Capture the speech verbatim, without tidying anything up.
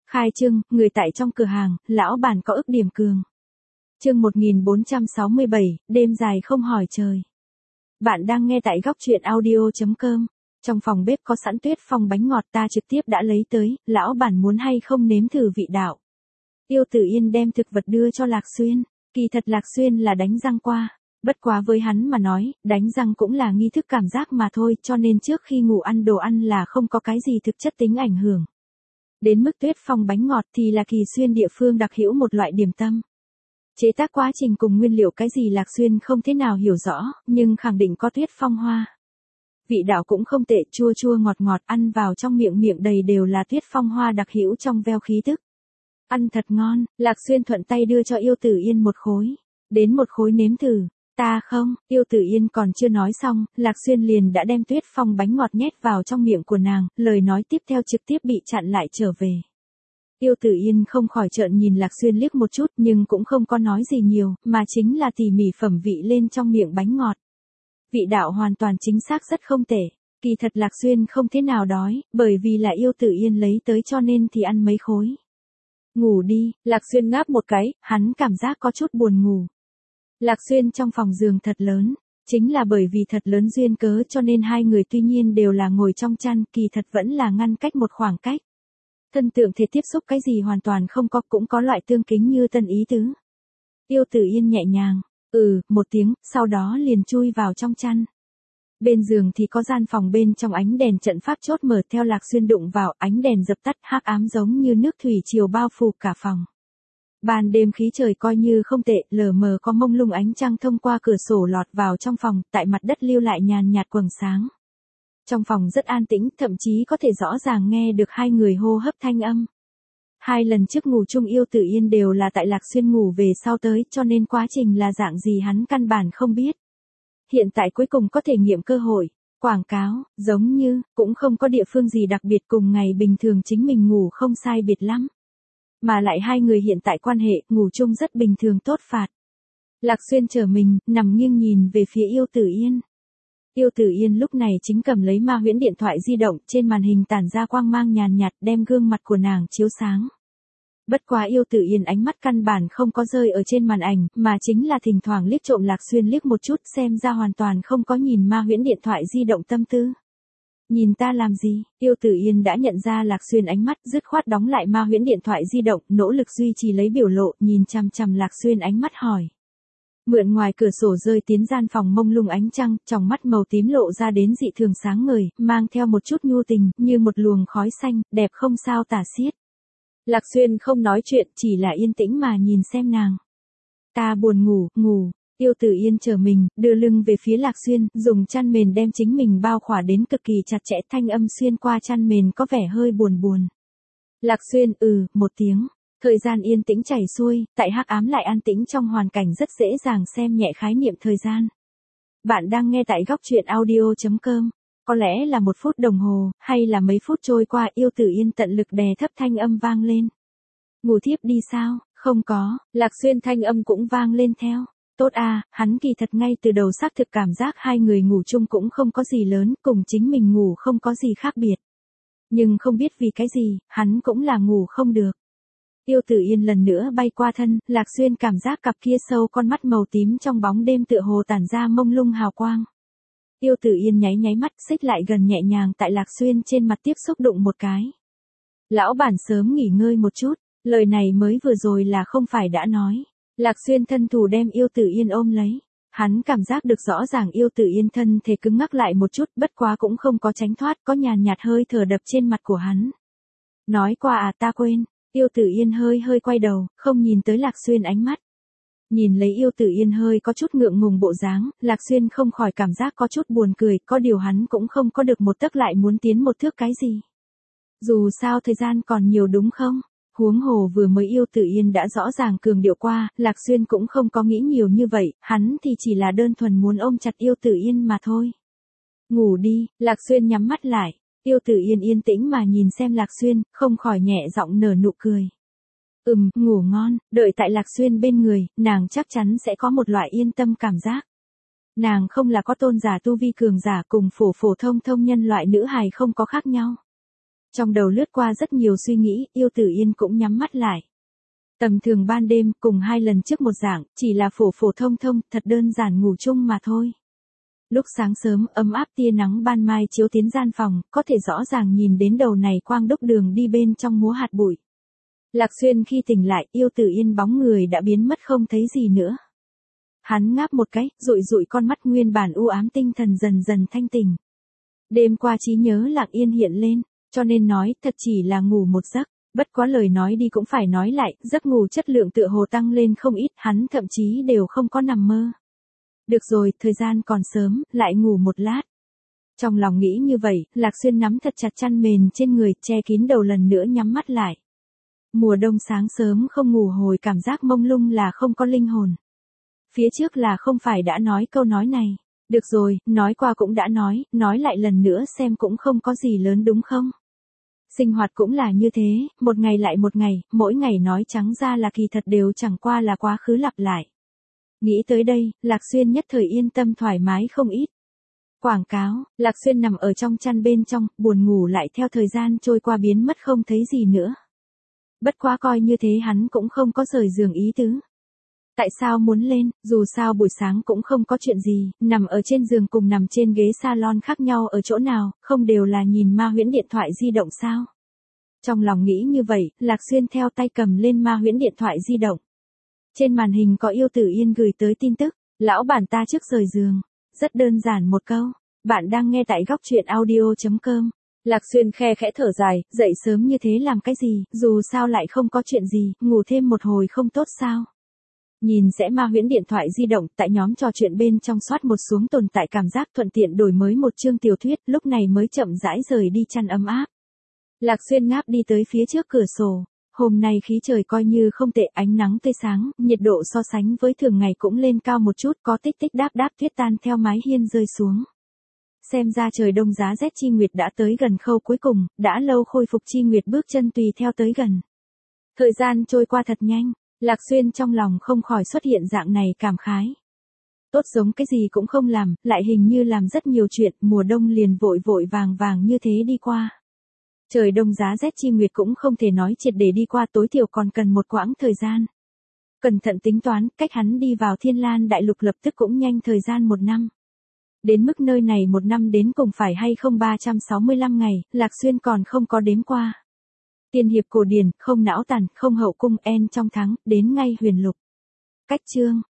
Khai trương, người tại trong cửa hàng, lão bản có ức điểm cường. Chương một nghìn bốn trăm sáu mươi bảy, đêm dài không hỏi trời. Bạn đang nghe tại góc truyện audio chấm com. Trong phòng bếp có sẵn Tuyết Phong bánh ngọt ta trực tiếp đã lấy tới, lão bản muốn hay không nếm thử vị đạo. Tiêu Tử Yên đem thực vật đưa cho Lạc Xuyên, kỳ thật Lạc Xuyên là đánh răng qua. Bất quá với hắn mà nói, đánh răng cũng là nghi thức cảm giác mà thôi, cho nên trước khi ngủ ăn đồ ăn là không có cái gì thực chất tính ảnh hưởng. Đến mức Tuyết Phong bánh ngọt thì là Kỳ Xuyên địa phương đặc hữu một loại điểm tâm. Chế tác quá trình cùng nguyên liệu cái gì Lạc Xuyên không thế nào hiểu rõ, nhưng khẳng định có Tuyết Phong hoa. Vị đạo cũng không tệ, chua chua ngọt ngọt, ăn vào trong miệng miệng đầy đều là Tuyết Phong hoa đặc hữu trong veo khí tức. Ăn thật ngon, Lạc Xuyên thuận tay đưa cho Yêu Tử Yên một khối. Đến một khối nếm thử. Ta không, Yêu Tử Yên còn chưa nói xong, Lạc Xuyên liền đã đem Tuyết Phong bánh ngọt nhét vào trong miệng của nàng, lời nói tiếp theo trực tiếp bị chặn lại trở về. Yêu Tử Yên không khỏi trợn nhìn Lạc Xuyên liếc một chút nhưng cũng không có nói gì nhiều, mà chính là tỉ mỉ phẩm vị lên trong miệng bánh ngọt. Vị đạo hoàn toàn chính xác rất không tệ, kỳ thật Lạc Xuyên không thế nào đói, bởi vì là Yêu Tử Yên lấy tới cho nên thì ăn mấy khối. Ngủ đi, Lạc Xuyên ngáp một cái, hắn cảm giác có chút buồn ngủ. Lạc Xuyên trong phòng giường thật lớn, chính là bởi vì thật lớn duyên cớ cho nên hai người tuy nhiên đều là ngồi trong chăn, kỳ thật vẫn là ngăn cách một khoảng cách. Thân tượng thể tiếp xúc cái gì hoàn toàn không có, cũng có loại tương kính như tân ý tứ. Yêu Tử Yên nhẹ nhàng, ừ, một tiếng, sau đó liền chui vào trong chăn. Bên giường thì có gian phòng bên trong ánh đèn trận pháp chốt mở theo Lạc Xuyên đụng vào, ánh đèn dập tắt, hắc ám giống như nước thủy triều bao phủ cả phòng. Ban đêm khí trời coi như không tệ, lờ mờ có mông lung ánh trăng thông qua cửa sổ lọt vào trong phòng, tại mặt đất lưu lại nhàn nhạt quầng sáng. Trong phòng rất an tĩnh, thậm chí có thể rõ ràng nghe được hai người hô hấp thanh âm. Hai lần trước ngủ chung Yêu Tử Yên đều là tại Lạc Xuyên ngủ về sau tới, cho nên quá trình là dạng gì hắn căn bản không biết. Hiện tại cuối cùng có thể nghiệm cơ hội, quảng cáo, giống như, cũng không có địa phương gì đặc biệt, cùng ngày bình thường chính mình ngủ không sai biệt lắm. Mà lại hai người hiện tại quan hệ, ngủ chung rất bình thường tốt phạt. Lạc Xuyên trở mình, nằm nghiêng nhìn về phía Yêu Tử Yên. Yêu Tử Yên lúc này chính cầm lấy ma huyễn điện thoại di động, trên màn hình tản ra quang mang nhàn nhạt đem gương mặt của nàng chiếu sáng. Bất quá Yêu Tử Yên ánh mắt căn bản không có rơi ở trên màn ảnh, mà chính là thỉnh thoảng liếc trộm Lạc Xuyên liếc một chút, xem ra hoàn toàn không có nhìn ma huyễn điện thoại di động tâm tư. Nhìn ta làm gì? Yêu Tử Yên đã nhận ra Lạc Xuyên ánh mắt, dứt khoát đóng lại ma huyễn điện thoại di động, nỗ lực duy trì lấy biểu lộ, nhìn chằm chằm Lạc Xuyên ánh mắt hỏi. Mượn ngoài cửa sổ rơi tiến gian phòng mông lung ánh trăng, trong mắt màu tím lộ ra đến dị thường sáng ngời, mang theo một chút nhu tình, như một luồng khói xanh, đẹp không sao tả xiết. Lạc Xuyên không nói chuyện, chỉ là yên tĩnh mà nhìn xem nàng. Ta buồn ngủ, ngủ. Yêu Tử Yên trở mình, đưa lưng về phía Lạc Xuyên, dùng chăn mền đem chính mình bao khỏa đến cực kỳ chặt chẽ, thanh âm xuyên qua chăn mền có vẻ hơi buồn buồn. Lạc Xuyên, ừ, một tiếng. Thời gian yên tĩnh chảy xuôi, tại hắc ám lại an tĩnh trong hoàn cảnh rất dễ dàng xem nhẹ khái niệm thời gian. Bạn đang nghe tại góc truyện audio chấm com. Có lẽ là một phút đồng hồ, hay là mấy phút trôi qua, Yêu Tử Yên tận lực đè thấp thanh âm vang lên. Ngủ thiếp đi sao? Không có, Lạc Xuyên thanh âm cũng vang lên theo. Tốt à, hắn kỳ thật ngay từ đầu xác thực cảm giác hai người ngủ chung cũng không có gì lớn, cùng chính mình ngủ không có gì khác biệt. Nhưng không biết vì cái gì, hắn cũng là ngủ không được. Yêu Tử Yên lần nữa bay qua thân, Lạc Xuyên cảm giác cặp kia sâu con mắt màu tím trong bóng đêm tựa hồ tản ra mông lung hào quang. Yêu Tử Yên nháy nháy mắt, xích lại gần nhẹ nhàng tại Lạc Xuyên trên mặt tiếp xúc đụng một cái. Lão bản sớm nghỉ ngơi một chút, lời này mới vừa rồi là không phải đã nói. Lạc Xuyên thân thủ đem Yêu Tử Yên ôm lấy. Hắn cảm giác được rõ ràng Yêu Tử Yên thân thể cứng ngắc lại một chút, bất quá cũng không có tránh thoát, có nhàn nhạt hơi thở đập trên mặt của hắn. Nói qua à, ta quên. Yêu Tử Yên hơi hơi quay đầu, không nhìn tới Lạc Xuyên ánh mắt. Nhìn lấy Yêu Tử Yên hơi có chút ngượng ngùng bộ dáng, Lạc Xuyên không khỏi cảm giác có chút buồn cười, có điều hắn cũng không có được một tấc lại muốn tiến một thước cái gì. Dù sao thời gian còn nhiều đúng không? Huống hồ vừa mới Yêu Tử Yên đã rõ ràng cường điệu qua, Lạc Xuyên cũng không có nghĩ nhiều như vậy, hắn thì chỉ là đơn thuần muốn ôm chặt Yêu Tử Yên mà thôi. Ngủ đi, Lạc Xuyên nhắm mắt lại. Yêu Tử Yên yên tĩnh mà nhìn xem Lạc Xuyên, không khỏi nhẹ giọng nở nụ cười. Ừm, ngủ ngon, đợi tại Lạc Xuyên bên người, nàng chắc chắn sẽ có một loại yên tâm cảm giác. Nàng không là có tôn giả tu vi cường giả, cùng phổ phổ thông thông nhân loại nữ hài không có khác nhau. Trong đầu lướt qua rất nhiều suy nghĩ, Yêu Tử Yên cũng nhắm mắt lại. Tầm thường ban đêm, cùng hai lần trước một dạng, chỉ là phổ phổ thông thông, thật đơn giản ngủ chung mà thôi. Lúc sáng sớm, ấm áp tia nắng ban mai chiếu tiến gian phòng, có thể rõ ràng nhìn đến đầu này quang đúc đường đi bên trong múa hạt bụi. Lạc Xuyên khi tỉnh lại, Yêu Tử Yên bóng người đã biến mất không thấy gì nữa. Hắn ngáp một cái, dụi dụi con mắt nguyên bản u ám, tinh thần dần dần thanh tỉnh. Đêm qua trí nhớ lặng yên hiện lên, cho nên nói thật chỉ là ngủ một giấc. Bất quá lời nói đi cũng phải nói lại, giấc ngủ chất lượng tựa hồ tăng lên không ít, hắn thậm chí đều không có nằm mơ. Được rồi, thời gian còn sớm, lại ngủ một lát. Trong lòng nghĩ như vậy, Lạc Xuyên nắm thật chặt chăn mền trên người, che kín đầu lần nữa nhắm mắt lại. Mùa đông sáng sớm không ngủ hồi cảm giác mông lung là không có linh hồn. Phía trước là không phải đã nói câu nói này. Được rồi, nói qua cũng đã nói, nói lại lần nữa xem cũng không có gì lớn đúng không? Sinh hoạt cũng là như thế, một ngày lại một ngày, mỗi ngày nói trắng ra là kỳ thật đều chẳng qua là quá khứ lặp lại. Nghĩ tới đây, Lạc Xuyên nhất thời yên tâm thoải mái không ít. Quảng cáo, Lạc Xuyên nằm ở trong chăn bên trong, buồn ngủ lại theo thời gian trôi qua biến mất không thấy gì nữa. Bất quá coi như thế hắn cũng không có rời giường ý tứ. Tại sao muốn lên, dù sao buổi sáng cũng không có chuyện gì, nằm ở trên giường cùng nằm trên ghế salon khác nhau ở chỗ nào, không đều là nhìn ma huyễn điện thoại di động sao? Trong lòng nghĩ như vậy, Lạc Xuyên theo tay cầm lên ma huyễn điện thoại di động. Trên màn hình có Yêu Tử Yên gửi tới tin tức, lão bản ta trước rời giường. Rất đơn giản một câu, bạn đang nghe tại góc truyện audio chấm com. Lạc Xuyên khe khẽ thở dài, dậy sớm như thế làm cái gì, dù sao lại không có chuyện gì, ngủ thêm một hồi không tốt sao? Nhìn sẽ ma huyễn điện thoại di động, tại nhóm trò chuyện bên trong soát một xuống tồn tại cảm giác thuận tiện đổi mới một chương tiểu thuyết, lúc này mới chậm rãi rời đi chăn ấm áp. Lạc Xuyên ngáp đi tới phía trước cửa sổ, hôm nay khí trời coi như không tệ, ánh nắng tươi sáng, nhiệt độ so sánh với thường ngày cũng lên cao một chút, có tích tích đáp đáp tuyết tan theo mái hiên rơi xuống. Xem ra trời đông giá rét chi nguyệt đã tới gần khâu cuối cùng, đã lâu khôi phục chi nguyệt bước chân tùy theo tới gần. Thời gian trôi qua thật nhanh. Lạc Xuyên trong lòng không khỏi xuất hiện dạng này cảm khái. Tốt giống cái gì cũng không làm, lại hình như làm rất nhiều chuyện, mùa đông liền vội vội vàng vàng như thế đi qua. Trời đông giá rét chi nguyệt cũng không thể nói triệt để đi qua, tối thiểu còn cần một quãng thời gian. Cẩn thận tính toán, cách hắn đi vào Thiên Lan Đại Lục lập tức cũng nhanh thời gian một năm. Đến mức nơi này một năm đến cùng phải hay không ba trăm sáu mươi lăm ngày, Lạc Xuyên còn không có đếm qua. Tiên hiệp cổ điển, không não tàn, không hậu cung en trong tháng, đến ngay huyền lục. Cách chương.